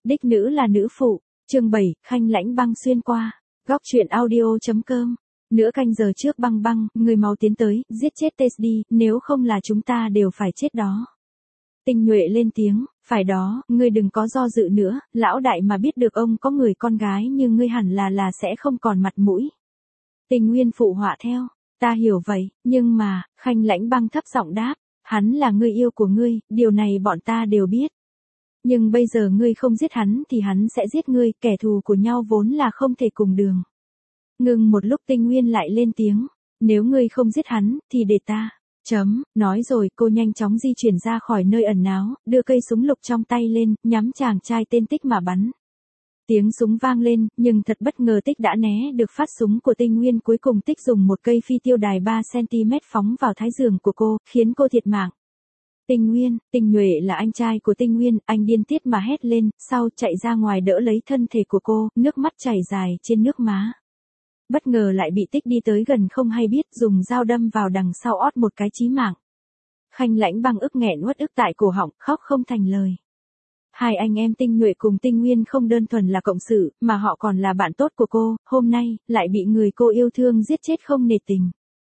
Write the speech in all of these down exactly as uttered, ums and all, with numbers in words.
Đích nữ là nữ phụ, chương bảy, Khanh Lãnh Băng xuyên qua. Góc truyện audio.com. Nửa canh giờ trước Băng Băng, người mau tiến tới, giết chết Tê đi, nếu không là chúng ta đều phải chết đó. Tinh Nhuệ lên tiếng, phải đó, ngươi đừng có do dự nữa, lão đại mà biết được ông có người con gái như ngươi hẳn là là sẽ không còn mặt mũi. Tình Nguyên phụ họa theo, ta hiểu vậy, nhưng mà, Khanh Lãnh Băng thấp giọng đáp, hắn là người yêu của ngươi, điều này bọn ta đều biết. Nhưng bây giờ ngươi không giết hắn thì hắn sẽ giết ngươi, kẻ thù của nhau vốn là không thể cùng đường. Ngừng một lúc Tinh Nguyên lại lên tiếng, nếu ngươi không giết hắn, thì để ta. Chấm, nói rồi cô nhanh chóng di chuyển ra khỏi nơi ẩn náu, đưa cây súng lục trong tay lên, nhắm chàng trai tên Tích mà bắn. Tiếng súng vang lên, nhưng thật bất ngờ Tích đã né được phát súng của Tinh Nguyên, cuối cùng Tích dùng một cây phi tiêu đài ba xăng-ti-mét phóng vào thái giường của cô, khiến cô thiệt mạng. Tinh Nguyên, Tinh Nhuệ là anh trai của Tinh Nguyên, anh điên tiết mà hét lên, sau chạy ra ngoài đỡ lấy thân thể của cô, nước mắt chảy dài trên nước má. Bất ngờ lại bị Tích đi tới gần không hay biết, dùng dao đâm vào đằng sau ót một cái chí mạng. Khanh Lãnh Băng ức nghẹn uất ức tại cổ họng, khóc không thành lời. Hai anh em Tinh Nhuệ cùng Tinh Nguyên không đơn thuần là cộng sự, mà họ còn là bạn tốt của cô, hôm nay, lại bị người cô yêu thương giết chết không nể tình.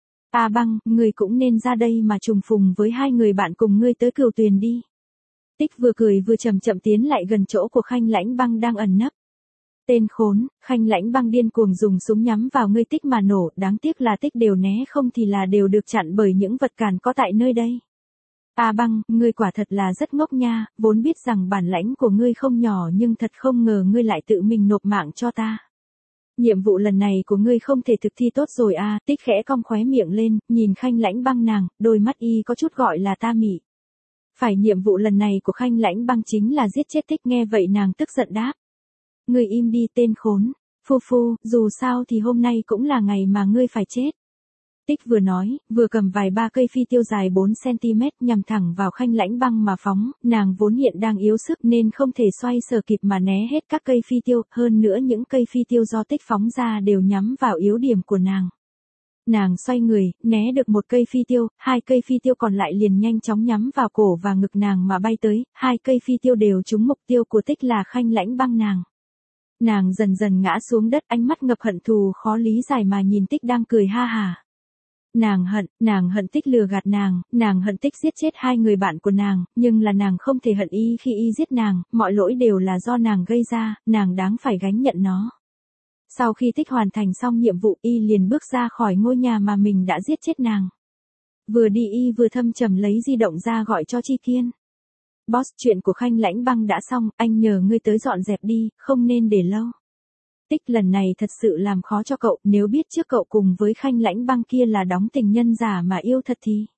A Băng, người cũng nên ra đây mà trùng phùng với hai người bạn cùng ngươi tới Cửu Tuyền đi. Tích vừa cười vừa chậm chậm tiến lại gần chỗ của Khanh Lãnh Băng đang ẩn nấp. Tên khốn, Khanh Lãnh Băng điên cuồng dùng súng nhắm vào ngươi Tích mà nổ, đáng tiếc là Tích đều né không thì là đều được chặn bởi những vật cản có tại nơi đây. A Băng, ngươi quả thật là rất ngốc nha, vốn biết rằng bản lãnh của ngươi không nhỏ nhưng thật không ngờ ngươi lại tự mình nộp mạng cho ta. Nhiệm vụ lần này của ngươi không thể thực thi tốt rồi à, Tích khẽ cong khóe miệng lên, nhìn Khanh Lãnh Băng nàng, đôi mắt y có chút gọi là ta mị. Phải, nhiệm vụ lần này của Khanh Lãnh Băng chính là giết chết Tích, nghe vậy nàng tức giận đáp. Ngươi im đi tên khốn, phu phu, dù sao thì hôm nay cũng là ngày mà ngươi phải chết. Tích vừa nói, vừa cầm vài ba cây phi tiêu dài bốn xăng-ti-mét nhằm thẳng vào Khanh Lãnh Băng mà phóng, nàng vốn hiện đang yếu sức nên không thể xoay sở kịp mà né hết các cây phi tiêu, hơn nữa những cây phi tiêu do Tích phóng ra đều nhắm vào yếu điểm của nàng. Nàng xoay người, né được một cây phi tiêu, hai cây phi tiêu còn lại liền nhanh chóng nhắm vào cổ và ngực nàng mà bay tới, hai cây phi tiêu đều trúng mục tiêu của Tích là Khanh Lãnh Băng nàng. Nàng dần dần ngã xuống đất, ánh mắt ngập hận thù khó lý giải mà nhìn Tích đang cười ha hà. Nàng hận, nàng hận Tích lừa gạt nàng, nàng hận Tích giết chết hai người bạn của nàng, nhưng là nàng không thể hận y khi y giết nàng, mọi lỗi đều là do nàng gây ra, nàng đáng phải gánh nhận nó. Sau khi Tích hoàn thành xong nhiệm vụ y liền bước ra khỏi ngôi nhà mà mình đã giết chết nàng. Vừa đi y vừa thâm trầm lấy di động ra gọi cho Chi Kiên. Boss, chuyện của Khanh Lãnh Băng đã xong, anh nhờ ngươi tới dọn dẹp đi, không nên để lâu. Tích lần này thật sự làm khó cho cậu, nếu biết trước cậu cùng với Khanh Lãnh Băng kia là đóng tình nhân giả mà yêu thật thì.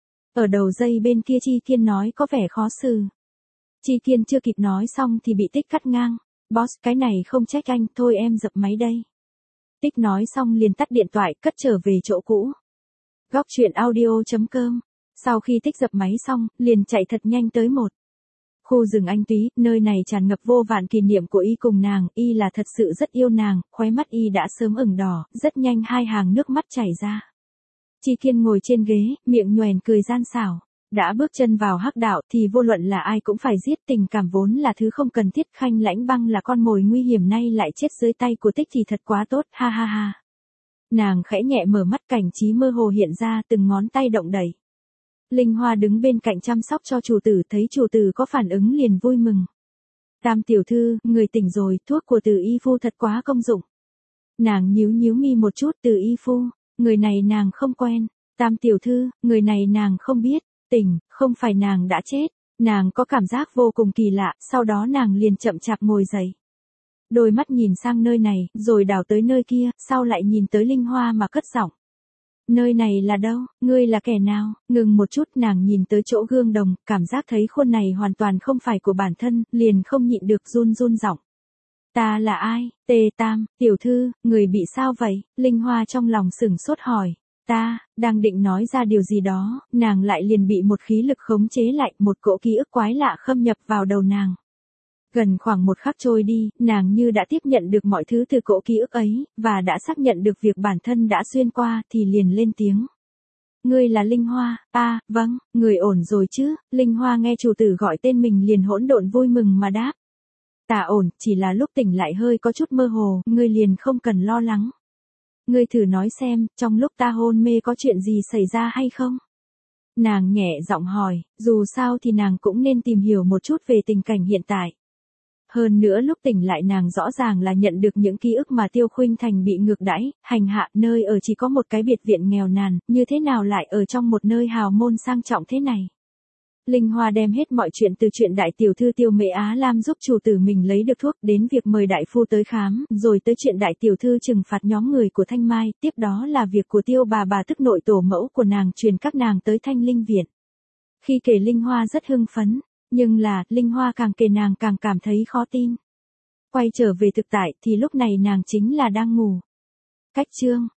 Ở đầu dây bên kia Chi Kiên nói có vẻ khó xử. Chi Kiên chưa kịp nói xong thì bị Tích cắt ngang. Boss, cái này không trách anh, thôi em dập máy đây. Tích nói xong liền tắt điện thoại, cất trở về chỗ cũ. Góc truyện audio.com. Sau khi Tích dập máy xong, liền chạy thật nhanh tới một khu rừng Anh Túy, nơi này tràn ngập vô vàn kỷ niệm của y cùng nàng, y là thật sự rất yêu nàng, khóe mắt y đã sớm ửng đỏ, rất nhanh hai hàng nước mắt chảy ra. Chi Kiên ngồi trên ghế, miệng nhoẻn cười gian xảo. Đã bước chân vào hắc đạo thì vô luận là ai cũng phải giết, tình cảm vốn là thứ không cần thiết, Khanh Lãnh Băng là con mồi nguy hiểm nay lại chết dưới tay của Tích thì thật quá tốt, ha ha ha. Nàng khẽ nhẹ mở mắt, cảnh trí mơ hồ hiện ra, từng ngón tay động đẩy. Linh Hoa đứng bên cạnh chăm sóc cho chủ tử, thấy chủ tử có phản ứng liền vui mừng. Tam tiểu thư, người tỉnh rồi, thuốc của Từ y phu thật quá công dụng. Nàng nhíu nhíu mi một chút, Từ y phu, người này nàng không quen. Tam tiểu thư, người này nàng không biết. Tỉnh, không phải nàng đã chết. Nàng có cảm giác vô cùng kỳ lạ, sau đó nàng liền chậm chạp ngồi dậy. Đôi mắt nhìn sang nơi này, rồi đảo tới nơi kia, sau lại nhìn tới Linh Hoa mà cất giọng. Nơi này là đâu, ngươi là kẻ nào? Ngừng một chút, nàng nhìn tới chỗ gương đồng, cảm giác thấy khuôn này hoàn toàn không phải của bản thân, liền không nhịn được run run giọng. Ta là ai? Tề Tam, tiểu thư, người bị sao vậy? Linh Hoa trong lòng sửng sốt hỏi. Ta, đang định nói ra điều gì đó, nàng lại liền bị một khí lực khống chế lại, một cỗ ký ức quái lạ khâm nhập vào đầu nàng. Gần khoảng một khắc trôi đi, nàng như đã tiếp nhận được mọi thứ từ cỗ ký ức ấy, và đã xác nhận được việc bản thân đã xuyên qua, thì liền lên tiếng. Ngươi là Linh Hoa, à, vâng, người ổn rồi chứ? Linh Hoa nghe chủ tử gọi tên mình liền hỗn độn vui mừng mà đáp. Ta ổn, chỉ là lúc tỉnh lại hơi có chút mơ hồ, ngươi liền không cần lo lắng. Ngươi thử nói xem, trong lúc ta hôn mê có chuyện gì xảy ra hay không? Nàng nhẹ giọng hỏi, dù sao thì nàng cũng nên tìm hiểu một chút về tình cảnh hiện tại. Hơn nữa lúc tỉnh lại nàng rõ ràng là nhận được những ký ức mà Tiêu Khuynh Thành bị ngược đãi, hành hạ, nơi ở chỉ có một cái biệt viện nghèo nàn, như thế nào lại ở trong một nơi hào môn sang trọng thế này. Linh Hoa đem hết mọi chuyện từ chuyện đại tiểu thư Tiêu Mễ Á Lam giúp chủ tử mình lấy được thuốc đến việc mời đại phu tới khám, rồi tới chuyện đại tiểu thư trừng phạt nhóm người của Thanh Mai, tiếp đó là việc của Tiêu bà bà tức nội tổ mẫu của nàng truyền các nàng tới Thanh Linh Viện. Khi kể Linh Hoa rất hưng phấn, nhưng là, Linh Hoa càng kể nàng càng cảm thấy khó tin. Quay trở về thực tại thì lúc này nàng chính là đang ngủ. Cách chương